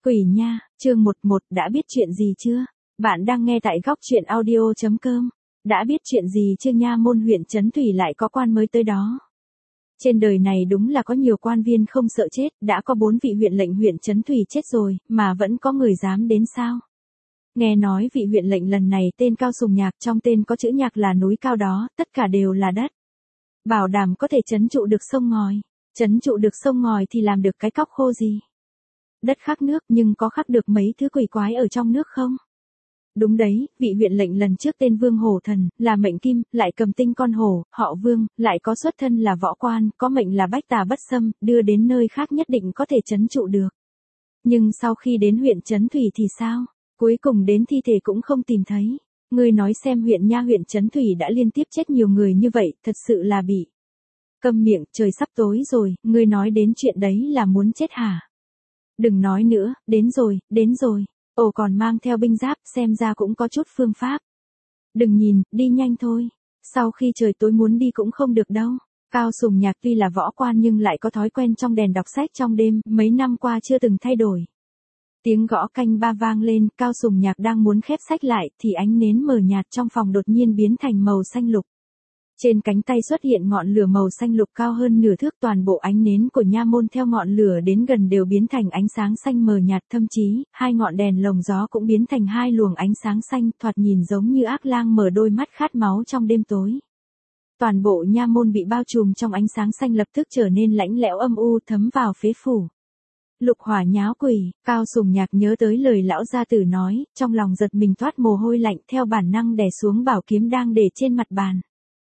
Quỷ nha, chương 11 đã biết chuyện gì chưa? Bạn đang nghe tại góc truyện audio.com. Đã biết chuyện gì chưa nha, Môn huyện Trấn Thủy lại có quan mới tới đó. Trên đời này đúng là có nhiều quan viên không sợ chết, đã có 4 vị huyện lệnh huyện Trấn Thủy chết rồi, mà vẫn có người dám đến sao? Nghe nói vị huyện lệnh lần này tên Cao Sùng Nhạc, trong tên có chữ nhạc là núi cao đó, tất cả đều là đất. Bảo đảm có thể trấn trụ được sông ngòi. Trấn trụ được sông ngòi thì làm được cái cóc khô gì? Đất khắc nước nhưng có khắc được mấy thứ quỷ quái ở trong nước không? Đúng đấy, vị huyện lệnh lần trước tên Vương Hổ Thần, là mệnh kim, lại cầm tinh con hổ, họ Vương, lại có xuất thân là võ quan, có mệnh là bách tà bất xâm, đưa đến nơi khác nhất định có thể trấn trụ được. Nhưng sau khi đến huyện Trấn Thủy thì sao? Cuối cùng đến thi thể cũng không tìm thấy. Ngươi nói xem, huyện Trấn Thủy đã liên tiếp chết nhiều người như vậy, thật sự là bị. Câm miệng, trời sắp tối rồi, ngươi nói đến chuyện đấy là muốn chết hả? Đừng nói nữa, đến rồi. Ồ, còn mang theo binh giáp, xem ra cũng có chút phương pháp. Đừng nhìn, đi nhanh thôi. Sau khi trời tối muốn đi cũng không được đâu. Cao Sùng Nhạc tuy là võ quan nhưng lại có thói quen trong đèn đọc sách trong đêm, mấy năm qua chưa từng thay đổi. Tiếng gõ canh 3 vang lên, Cao Sùng Nhạc đang muốn khép sách lại, thì ánh nến mờ nhạt trong phòng đột nhiên biến thành màu xanh lục. Trên cánh tay xuất hiện ngọn lửa màu xanh lục cao hơn nửa thước, toàn bộ ánh nến của nha môn theo ngọn lửa đến gần đều biến thành ánh sáng xanh mờ nhạt, thậm chí, hai ngọn đèn lồng gió cũng biến thành hai luồng ánh sáng xanh, thoạt nhìn giống như ác lang mở đôi mắt khát máu trong đêm tối. Toàn bộ nha môn bị bao trùm trong ánh sáng xanh, lập tức trở nên lạnh lẽo âm u, thấm vào phế phủ. Lục hỏa nháo quỷ, Cao Sùng Nhạc nhớ tới lời lão gia tử nói, trong lòng giật mình toát mồ hôi lạnh, theo bản năng đè xuống bảo kiếm đang để trên mặt bàn.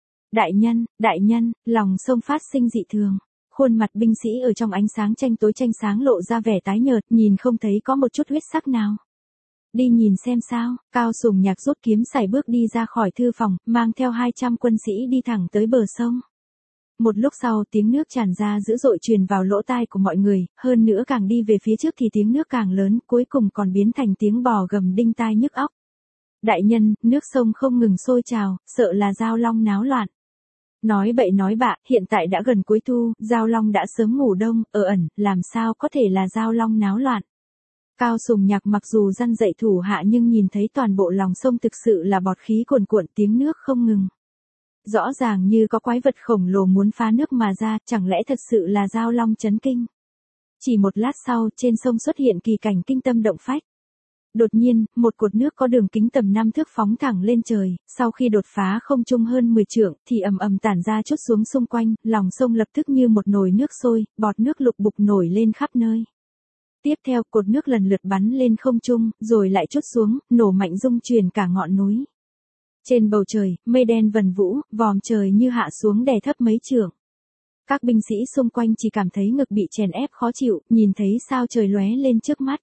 Đại nhân, lòng sông phát sinh dị thường. Khuôn mặt binh sĩ ở trong ánh sáng tranh tối tranh sáng lộ ra vẻ tái nhợt, nhìn không thấy có một chút huyết sắc nào. Đi nhìn xem sao. Cao Sùng Nhạc rút kiếm sải bước đi ra khỏi thư phòng, mang theo 200 quân sĩ đi thẳng tới bờ sông. Một lúc sau, tiếng nước tràn ra dữ dội truyền vào lỗ tai của mọi người, hơn nữa càng đi về phía trước thì tiếng nước càng lớn, cuối cùng còn biến thành tiếng bò gầm đinh tai nhức óc. Đại nhân, nước sông không ngừng sôi trào, sợ là Giao Long náo loạn. Nói bậy nói bạ, hiện tại đã gần cuối thu, Giao Long đã sớm ngủ đông, ở ẩn, làm sao có thể là Giao Long náo loạn. Cao Sùng Nhạc mặc dù răn dạy thủ hạ nhưng nhìn thấy toàn bộ lòng sông thực sự là bọt khí cuồn cuộn, tiếng nước không ngừng. Rõ ràng như có quái vật khổng lồ muốn phá nước mà ra, chẳng lẽ thật sự là Giao Long chấn kinh. Chỉ một lát sau, trên sông xuất hiện kỳ cảnh kinh tâm động phách. Đột nhiên, một cột nước có đường kính tầm 5 thước phóng thẳng lên trời, sau khi đột phá không trung hơn 10 trượng, thì ầm ầm tản ra trút xuống xung quanh, lòng sông lập tức như một nồi nước sôi, bọt nước lục bục nổi lên khắp nơi. Tiếp theo, cột nước lần lượt bắn lên không trung, rồi lại trút xuống, nổ mạnh rung chuyển cả ngọn núi. Trên bầu trời, mây đen vần vũ, vòm trời như hạ xuống đè thấp mấy trượng. Các binh sĩ xung quanh chỉ cảm thấy ngực bị chèn ép khó chịu, nhìn thấy sao trời lóe lên trước mắt.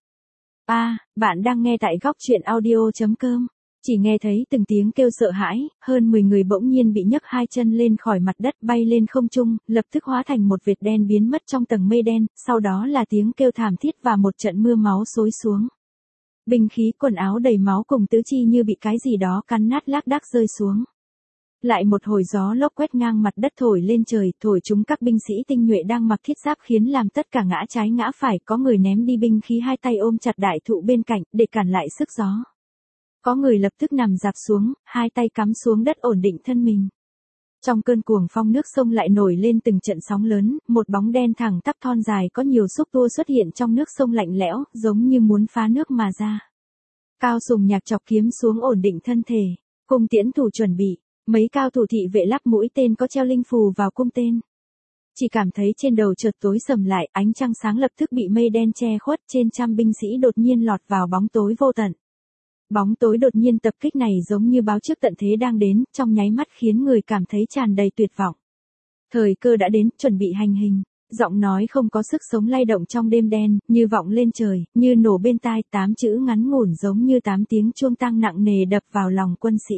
Bạn đang nghe tại góc truyện audio.com. Chỉ nghe thấy từng tiếng kêu sợ hãi, hơn 10 người bỗng nhiên bị nhấc hai chân lên khỏi mặt đất, bay lên không trung, lập tức hóa thành một vệt đen biến mất trong tầng mây đen, sau đó là tiếng kêu thảm thiết và một trận mưa máu xối xuống. Binh khí, quần áo đầy máu cùng tứ chi như bị cái gì đó cắn nát lác đác rơi xuống. Lại một hồi gió lốc quét ngang mặt đất thổi lên trời, thổi chúng các binh sĩ tinh nhuệ đang mặc thiết giáp khiến làm tất cả ngã trái ngã phải, có người ném đi binh khí, hai tay ôm chặt đại thụ bên cạnh, để cản lại sức gió. Có người lập tức nằm dạp xuống, hai tay cắm xuống đất ổn định thân mình. Trong cơn cuồng phong, nước sông lại nổi lên từng trận sóng lớn, một bóng đen thẳng tắp thon dài có nhiều xúc tua xuất hiện trong nước sông lạnh lẽo, giống như muốn phá nước mà ra. Cao Sùng Nhạc chọc kiếm xuống ổn định thân thể, cung tiễn thủ chuẩn bị. Mấy cao thủ thị vệ lắp mũi tên có treo linh phù vào cung tên. Chỉ cảm thấy trên đầu chợt tối sầm lại, ánh trăng sáng lập tức bị mây đen che khuất, trên trăm binh sĩ đột nhiên lọt vào bóng tối vô tận. Bóng tối đột nhiên tập kích này giống như báo trước tận thế đang đến, trong nháy mắt khiến người cảm thấy tràn đầy tuyệt vọng. Thời cơ đã đến, chuẩn bị hành hình. Giọng nói không có sức sống lay động trong đêm đen, như vọng lên trời, như nổ bên tai, 8 chữ ngắn ngủn giống như 8 tiếng chuông tang nặng nề đập vào lòng quân sĩ.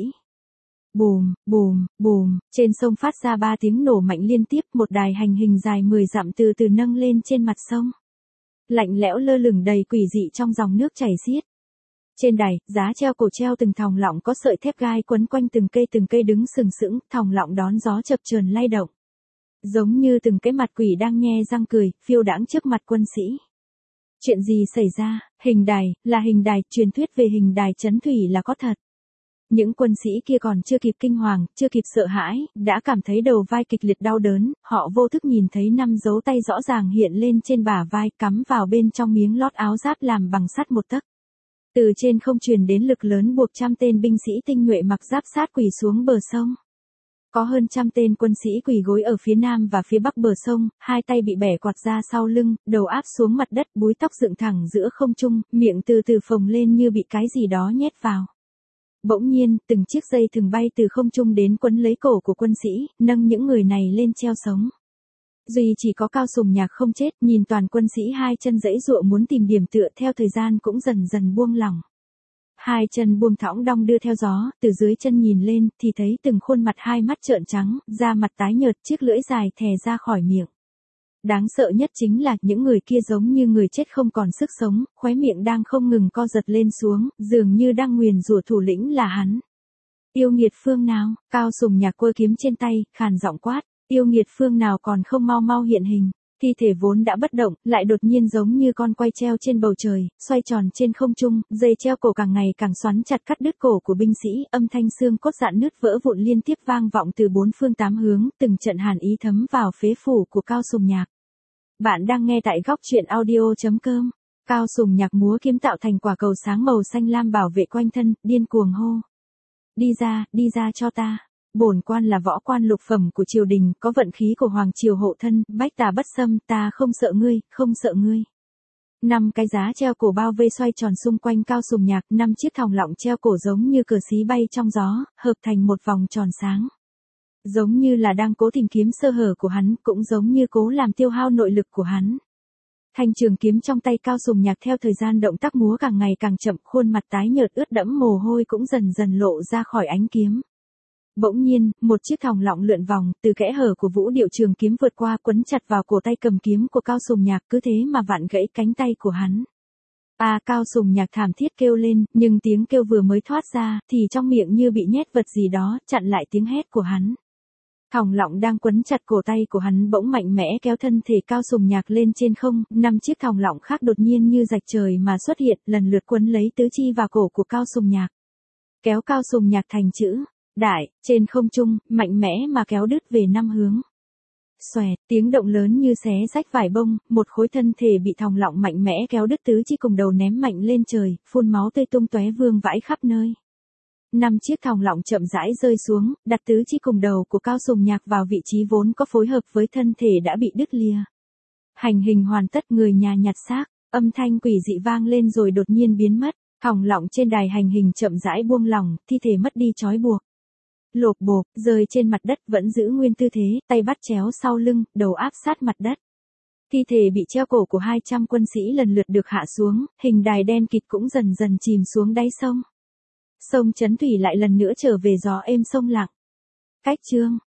Bùm, bùm, bùm, trên sông phát ra 3 tiếng nổ mạnh liên tiếp, một đài hành hình dài 10 dặm từ từ nâng lên trên mặt sông. Lạnh lẽo lơ lửng đầy quỷ dị trong dòng nước chảy xiết. Trên đài, giá treo cổ treo từng thòng lọng có sợi thép gai quấn quanh từng cây đứng sừng sững, thòng lọng đón gió chập chờn lay động. Giống như từng cái mặt quỷ đang nhe răng cười, phiêu đãng trước mặt quân sĩ. Chuyện gì xảy ra? Hình đài, là hình đài, truyền thuyết về hình đài chấn thủy là có thật. Những quân sĩ kia còn chưa kịp kinh hoàng, chưa kịp sợ hãi, đã cảm thấy đầu vai kịch liệt đau đớn, họ vô thức nhìn thấy 5 dấu tay rõ ràng hiện lên trên bả vai, cắm vào bên trong miếng lót áo giáp làm bằng sắt một tấc. Từ trên không truyền đến lực lớn buộc trăm tên binh sĩ tinh nhuệ mặc giáp sát quỳ xuống bờ sông. Có hơn trăm tên quân sĩ quỳ gối ở phía nam và phía bắc bờ sông, hai tay bị bẻ quạt ra sau lưng, đầu áp xuống mặt đất, búi tóc dựng thẳng giữa không trung, miệng từ từ phồng lên như bị cái gì đó nhét vào. Bỗng nhiên, từng chiếc dây thừng bay từ không trung đến quấn lấy cổ của quân sĩ, nâng những người này lên treo sống. Duy chỉ có Cao Sùng Nhạc không chết, nhìn toàn quân sĩ hai chân giãy giụa muốn tìm điểm tựa, theo thời gian cũng dần dần buông lỏng. Hai chân buông thõng đong đưa theo gió, từ dưới chân nhìn lên, thì thấy từng khuôn mặt hai mắt trợn trắng, da mặt tái nhợt, chiếc lưỡi dài thè ra khỏi miệng. Đáng sợ nhất chính là những người kia giống như người chết không còn sức sống, khóe miệng đang không ngừng co giật lên xuống, dường như đang nguyền rủa thủ lĩnh là hắn. Yêu nghiệt phương nào? Cao Sùng Nhạc quơ kiếm trên tay, khàn giọng quát, yêu nghiệt phương nào còn không mau mau hiện hình. Thi thể vốn đã bất động, lại đột nhiên giống như con quay treo trên bầu trời, xoay tròn trên không trung, dây treo cổ càng ngày càng xoắn chặt cắt đứt cổ của binh sĩ, âm thanh xương cốt rạn nứt vỡ vụn liên tiếp vang vọng từ bốn phương tám hướng, từng trận hàn ý thấm vào phế phủ của Cao Sùng Nhạc. Bạn đang nghe tại góc truyện audio.com. Cao Sùng Nhạc múa kiếm tạo thành quả cầu sáng màu xanh lam bảo vệ quanh thân, điên cuồng hô. Đi ra cho ta. Bổn quan là võ quan lục phẩm của triều đình, có vận khí của hoàng triều hộ thân, bách tà bất xâm, ta không sợ ngươi, không sợ ngươi. 5 cái giá treo cổ bao vây xoay tròn xung quanh Cao Sùng Nhạc, 5 chiếc thòng lọng treo cổ giống như cờ xí bay trong gió, hợp thành một vòng tròn sáng. Giống như là đang cố tìm kiếm sơ hở của hắn, cũng giống như cố làm tiêu hao nội lực của hắn. Thanh trường kiếm trong tay Cao Sùng Nhạc theo thời gian động tác múa càng ngày càng chậm, khuôn mặt tái nhợt ướt đẫm mồ hôi cũng dần dần lộ ra khỏi ánh kiếm. Bỗng nhiên, một chiếc thòng lọng lượn vòng, từ kẽ hở của vũ điệu trường kiếm vượt qua quấn chặt vào cổ tay cầm kiếm của Cao Sùng Nhạc, cứ thế mà vặn gãy cánh tay của hắn. Cao Sùng Nhạc thảm thiết kêu lên, nhưng tiếng kêu vừa mới thoát ra, thì trong miệng như bị nhét vật gì đó, chặn lại tiếng hét của hắn. Thòng lọng đang quấn chặt cổ tay của hắn bỗng mạnh mẽ kéo thân thể Cao Sùng Nhạc lên trên không, 5 chiếc thòng lọng khác đột nhiên như rạch trời mà xuất hiện, lần lượt quấn lấy tứ chi và cổ của Cao Sùng Nhạc. Kéo Cao Sùng Nhạc thành chữ đại, trên không trung, mạnh mẽ mà kéo đứt về 5 hướng. Xoẹt, tiếng động lớn như xé rách vải bông, một khối thân thể bị thòng lọng mạnh mẽ kéo đứt tứ chi cùng đầu ném mạnh lên trời, phun máu tươi tung tóe vương vãi khắp nơi. 5 chiếc thòng lọng chậm rãi rơi xuống, đặt tứ chi cùng đầu của Cao Sùng Nhạc vào vị trí vốn có phối hợp với thân thể đã bị đứt lìa. Hành hình hoàn tất, người nhà nhặt xác, âm thanh quỷ dị vang lên rồi đột nhiên biến mất, thòng lọng trên đài hành hình chậm rãi buông lỏng, thi thể mất đi trói buộc. Lộp bộp, rơi trên mặt đất vẫn giữ nguyên tư thế, tay bắt chéo sau lưng, đầu áp sát mặt đất. Thi thể bị treo cổ của 200 quân sĩ lần lượt được hạ xuống, hình đài đen kịt cũng dần dần chìm xuống đáy sông. Sông Chấn Thủy lại lần nữa trở về gió êm sông lặng. Cách chương